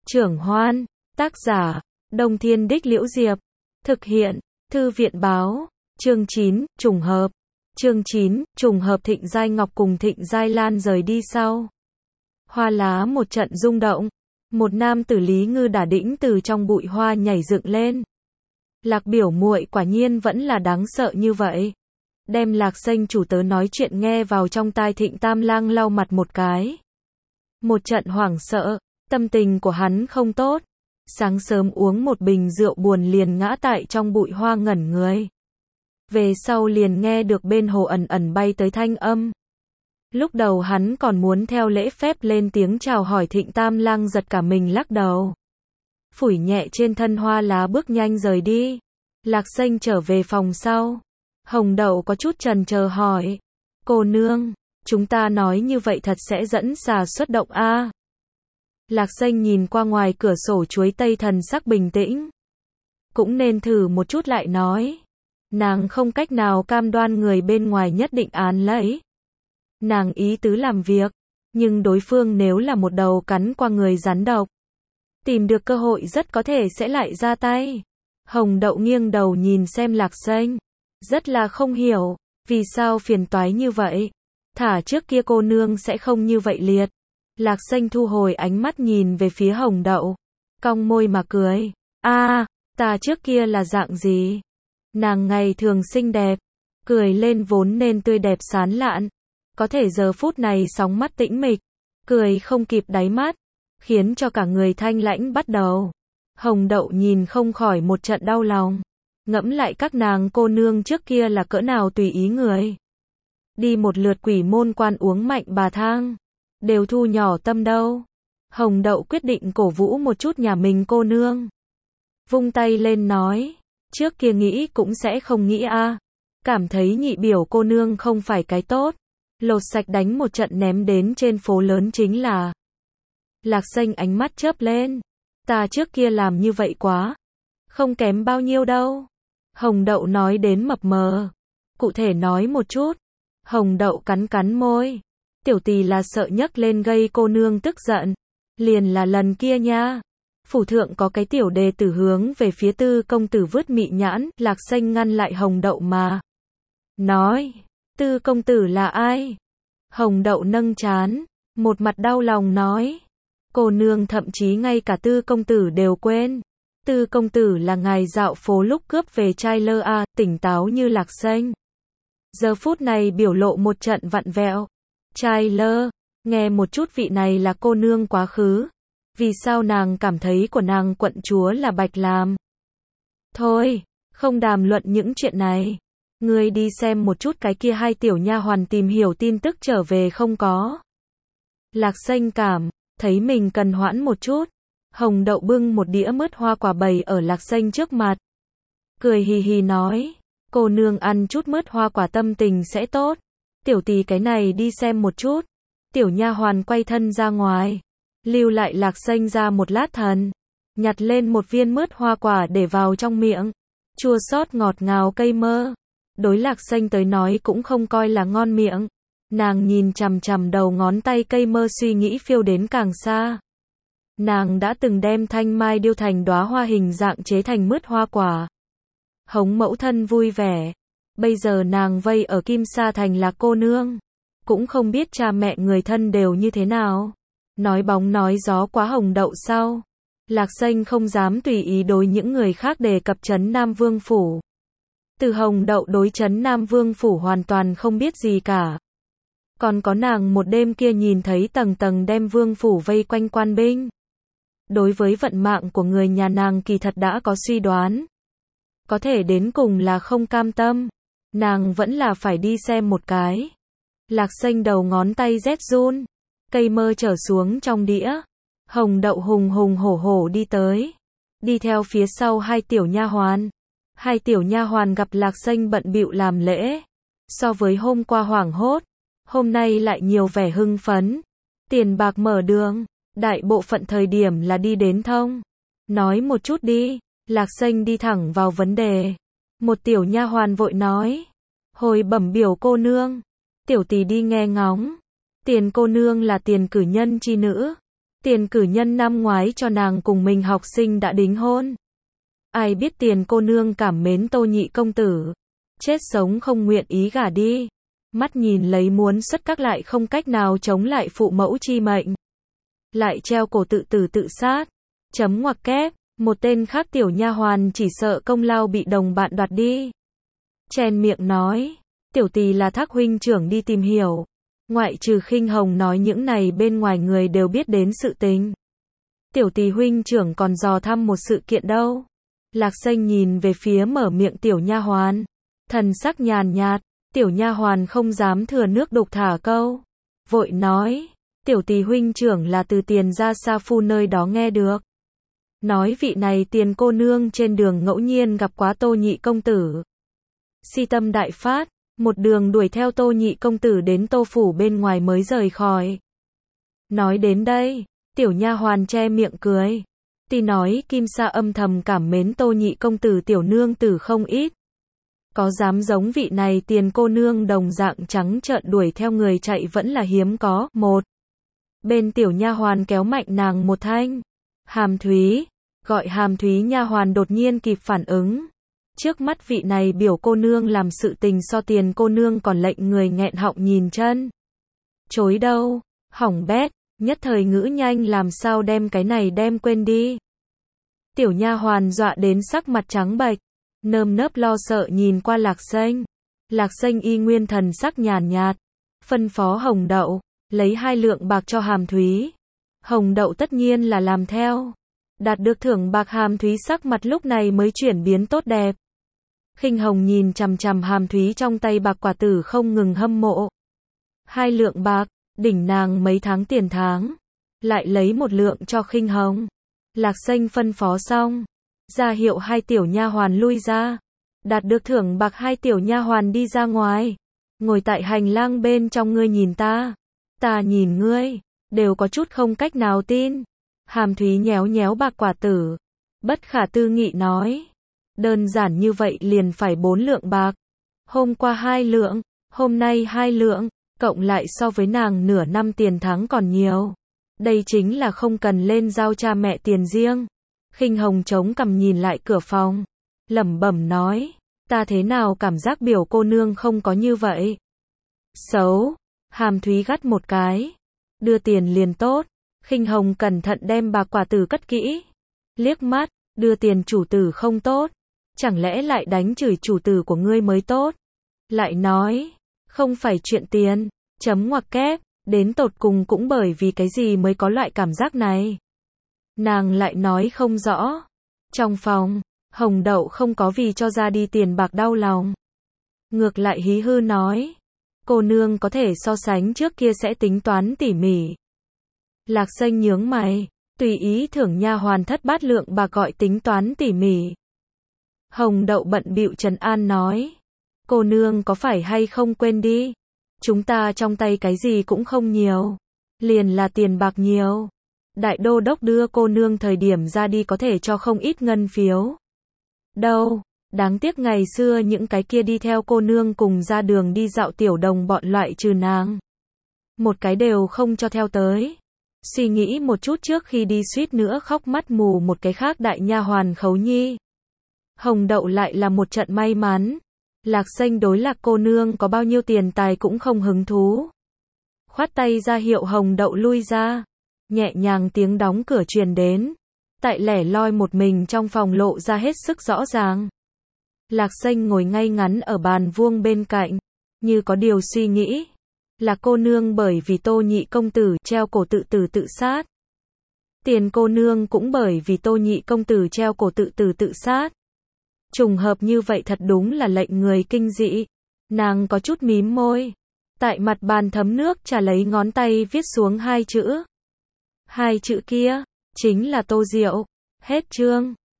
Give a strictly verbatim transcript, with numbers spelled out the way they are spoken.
Trưởng Hoan, tác giả, Đông Thiên Đích Liễu Diệp, thực hiện, Thư viện báo, chương chín, trùng hợp. Chương chín, trùng hợp Thịnh Giai Ngọc cùng Thịnh Giai Lan rời đi sau. Hoa lá một trận rung động, một nam tử Lý Ngư đả đĩnh từ trong bụi hoa nhảy dựng lên. Lạc biểu muội quả nhiên vẫn là đáng sợ như vậy. Đem Lạc Xanh chủ tớ nói chuyện nghe vào trong tai Thịnh Tam Lang lau mặt một cái. Một trận hoảng sợ, tâm tình của hắn không tốt. Sáng sớm uống một bình rượu buồn liền ngã tại trong bụi hoa ngẩn người. Về sau liền nghe được bên hồ ẩn ẩn bay tới thanh âm. Lúc đầu hắn còn muốn theo lễ phép lên tiếng chào hỏi Thịnh Tam Lang giật cả mình lắc đầu. Phủi nhẹ trên thân hoa lá bước nhanh rời đi. Lạc Xanh trở về phòng sau. Hồng Đậu có chút chần chờ hỏi. Cô nương, chúng ta nói như vậy thật sẽ dẫn xà xuất động a? À? Lạc Xanh nhìn qua ngoài cửa sổ chuối tây thần sắc bình tĩnh. Cũng nên thử một chút lại nói. Nàng không cách nào cam đoan người bên ngoài nhất định án lấy. Nàng ý tứ làm việc, nhưng đối phương nếu là một đầu cắn qua người rắn độc, tìm được cơ hội rất có thể sẽ lại ra tay. Hồng Đậu nghiêng đầu nhìn xem Lạc Xanh, rất là không hiểu, vì sao phiền toái như vậy. Thả trước kia cô nương sẽ không như vậy liệt. Lạc Xanh thu hồi ánh mắt nhìn về phía Hồng Đậu, cong môi mà cười. A, à, ta trước kia là dạng gì? Nàng ngày thường xinh đẹp, cười lên vốn nên tươi đẹp sán lạn. Có thể giờ phút này sóng mắt tĩnh mịch, cười không kịp đáy mắt, khiến cho cả người thanh lãnh bắt đầu. Hồng Đậu nhìn không khỏi một trận đau lòng. Ngẫm lại các nàng cô nương trước kia là cỡ nào tùy ý người. Đi một lượt Quỷ Môn Quan uống mạnh bà thang, đều thu nhỏ tâm đâu. Hồng Đậu quyết định cổ vũ một chút nhà mình cô nương. Vung tay lên nói, trước kia nghĩ cũng sẽ không nghĩ a, à. Cảm thấy nhị biểu cô nương không phải cái tốt. Lột sạch đánh một trận ném đến trên phố lớn chính là. Lạc Xanh ánh mắt chớp lên. Ta trước kia làm như vậy quá. Không kém bao nhiêu đâu. Hồng Đậu nói đến mập mờ. Cụ thể nói một chút. Hồng Đậu cắn cắn môi. Tiểu tỳ là sợ nhấc lên gây cô nương tức giận. Liền là lần kia nha. Phủ thượng có cái tiểu đề tử hướng về phía Tư công tử vứt mị nhãn. Lạc Xanh ngăn lại Hồng Đậu mà. Nói. Tư công tử là ai? Hồng Đậu nâng trán, một mặt đau lòng nói. Cô nương thậm chí ngay cả Tư công tử đều quên. Tư công tử là ngài dạo phố lúc cướp về trai lơ a, à, tỉnh táo như Lạc Xanh. Giờ phút này biểu lộ một trận vặn vẹo. Trai lơ, nghe một chút vị này là cô nương quá khứ. Vì sao nàng cảm thấy của nàng quận chúa là Bạch Làm? Thôi, không đàm luận những chuyện này. Ngươi đi xem một chút cái kia hai tiểu nha hoàn tìm hiểu tin tức trở về không có. Lạc Xanh cảm thấy mình cần hoãn một chút. Hồng Đậu bưng một đĩa mứt hoa quả bày ở Lạc Xanh trước mặt. Cười hì hì nói, cô nương ăn chút mứt hoa quả tâm tình sẽ tốt. Tiểu tỳ cái này đi xem một chút. Tiểu nha hoàn quay thân ra ngoài, lưu lại Lạc Xanh ra một lát thần, nhặt lên một viên mứt hoa quả để vào trong miệng. Chua xót ngọt ngào cây mơ. Đối Lạc Xanh tới nói cũng không coi là ngon miệng. Nàng nhìn chằm chằm đầu ngón tay cây mơ suy nghĩ phiêu đến càng xa. Nàng đã từng đem thanh mai điêu thành đóa hoa hình dạng chế thành mứt hoa quả. Hống mẫu thân vui vẻ. Bây giờ nàng vây ở Kim Sa Thành là cô nương. Cũng không biết cha mẹ người thân đều như thế nào. Nói bóng nói gió quá Hồng Đậu sau. Lạc Xanh không dám tùy ý đối những người khác đề cập trấn Nam Vương Phủ. Từ Hồng Đậu đối trấn Nam Vương Phủ hoàn toàn không biết gì cả. Còn có nàng một đêm kia nhìn thấy tầng tầng đem Vương Phủ vây quanh quan binh. Đối với vận mạng của người nhà nàng kỳ thật đã có suy đoán. Có thể đến cùng là không cam tâm. Nàng vẫn là phải đi xem một cái. Lạc Xanh đầu ngón tay rét run. Cây mơ trở xuống trong đĩa. Hồng Đậu hùng hùng hổ hổ đi tới. Đi theo phía sau hai tiểu nha hoàn. Hai tiểu nha hoàn gặp Lạc Xanh bận bịu làm lễ. So với hôm qua hoảng hốt, hôm nay lại nhiều vẻ hưng phấn. Tiền bạc mở đường, đại bộ phận thời điểm là đi đến thông. Nói một chút đi. Lạc Xanh đi thẳng vào vấn đề. Một tiểu nha hoàn vội nói. Hồi bẩm biểu cô nương. Tiểu tỳ đi nghe ngóng. Tiền cô nương là tiền cử nhân chi nữ. Tiền cử nhân năm ngoái cho nàng cùng mình học sinh đã đính hôn. Ai biết tiền cô nương cảm mến Tô nhị công tử. Chết sống không nguyện ý gả đi. Mắt nhìn lấy muốn xuất các lại không cách nào chống lại phụ mẫu chi mệnh. Lại treo cổ tự tử tự sát. Chấm ngoặc kép, một tên khác tiểu nha hoàn chỉ sợ công lao bị đồng bạn đoạt đi. Chen miệng nói, tiểu tỳ là Thác huynh trưởng đi tìm hiểu. Ngoại trừ Khinh Hồng nói những này bên ngoài người đều biết đến sự tình. Tiểu tỳ huynh trưởng còn dò thăm một sự kiện đâu. Lạc Xanh nhìn về phía mở miệng tiểu nha hoàn, thần sắc nhàn nhạt, tiểu nha hoàn không dám thừa nước đục thả câu, vội nói, tiểu tỳ huynh trưởng là từ Tiền gia Sa Phu nơi đó nghe được. Nói vị này Tiền cô nương trên đường ngẫu nhiên gặp quá Tô nhị công tử. Si tâm đại phát, một đường đuổi theo Tô nhị công tử đến Tô phủ bên ngoài mới rời khỏi. Nói đến đây, tiểu nha hoàn che miệng cười. Tuy nói Kim Sa âm thầm cảm mến Tô nhị công tử tiểu nương tử không ít. Có dám giống vị này Tiền cô nương đồng dạng trắng trợn đuổi theo người chạy vẫn là hiếm có. Một bên tiểu nha hoàn kéo mạnh nàng một thanh. Hàm Thúy, gọi Hàm Thúy nha hoàn đột nhiên kịp phản ứng. Trước mắt vị này biểu cô nương làm sự tình so Tiền cô nương còn lệnh người nghẹn họng nhìn chân. Chối đâu, hỏng bét, nhất thời ngữ nhanh làm sao đem cái này đem quên đi. Tiểu nha hoàn dọa đến sắc mặt trắng bệch, nơm nớp lo sợ nhìn qua Lạc Xanh. Lạc Xanh y nguyên thần sắc nhàn nhạt, phân phó Hồng Đậu, lấy hai lượng bạc cho Hàm Thúy. Hồng Đậu tất nhiên là làm theo. Đạt được thưởng bạc Hàm Thúy sắc mặt lúc này mới chuyển biến tốt đẹp. Khinh Hồng nhìn chằm chằm Hàm Thúy trong tay bạc quả tử không ngừng hâm mộ. Hai lượng bạc, đỉnh nàng mấy tháng tiền tháng. Lại lấy một lượng cho Khinh Hồng. Lạc Xanh phân phó xong, ra hiệu hai tiểu nha hoàn lui ra. Đạt được thưởng bạc hai tiểu nha hoàn đi ra ngoài. Ngồi tại hành lang bên trong, ngươi nhìn ta, ta nhìn ngươi, đều có chút không cách nào tin. Hàm Thúy nhéo nhéo bạc quả tử, bất khả tư nghị nói, đơn giản như vậy liền phải bốn lượng bạc. Hôm qua hai lượng, hôm nay hai lượng, cộng lại so với nàng nửa năm tiền tháng còn nhiều. Đây chính là không cần lên giao cha mẹ tiền riêng. Khinh Hồng chống cằm nhìn lại cửa phòng, lẩm bẩm nói, ta thế nào cảm giác biểu cô nương không có như vậy. Xấu. Hàm Thúy gắt một cái, đưa tiền liền tốt. Khinh Hồng cẩn thận đem bạc quả tử cất kỹ, liếc mắt, đưa tiền chủ tử không tốt, chẳng lẽ lại đánh chửi chủ tử của ngươi mới tốt. Lại nói, không phải chuyện tiền, chấm ngoặc kép, đến tột cùng cũng bởi vì cái gì mới có loại cảm giác này. Nàng lại nói không rõ. Trong phòng, Hồng Đậu không có vì cho ra đi tiền bạc đau lòng. Ngược lại hí hư nói, cô nương có thể so sánh trước kia sẽ tính toán tỉ mỉ. Lạc Xanh nhướng mày, tùy ý thưởng nha hoàn thất bát lượng bạc gọi tính toán tỉ mỉ. Hồng Đậu bận bịu trấn an nói, cô nương có phải hay không quên đi, chúng ta trong tay cái gì cũng không nhiều, liền là tiền bạc nhiều. Đại đô đốc đưa cô nương thời điểm ra đi có thể cho không ít ngân phiếu. Đâu, đáng tiếc ngày xưa những cái kia đi theo cô nương cùng ra đường đi dạo tiểu đồng bọn loại trừ nàng. Một cái đều không cho theo tới. Suy nghĩ một chút trước khi đi suýt nữa khóc mắt mù một cái khác đại nha hoàn Khấu Nhi. Hồng Đậu lại là một trận may mắn. Lạc Xanh đối Lạc cô nương có bao nhiêu tiền tài cũng không hứng thú. Khoát tay ra hiệu Hồng Đậu lui ra. Nhẹ nhàng tiếng đóng cửa truyền đến. Tại lẻ loi một mình trong phòng lộ ra hết sức rõ ràng. Lạc Xanh ngồi ngay ngắn ở bàn vuông bên cạnh, như có điều suy nghĩ. Lạc cô nương bởi vì Tô nhị công tử treo cổ tự tử tự sát. Tiền cô nương cũng bởi vì Tô nhị công tử treo cổ tự tử tự sát. Trùng hợp như vậy thật đúng là lệnh người kinh dị. Nàng có chút mím môi. Tại mặt bàn thấm nước trà lấy ngón tay viết xuống hai chữ. Hai chữ kia, chính là Tô Diệu. Hết chương.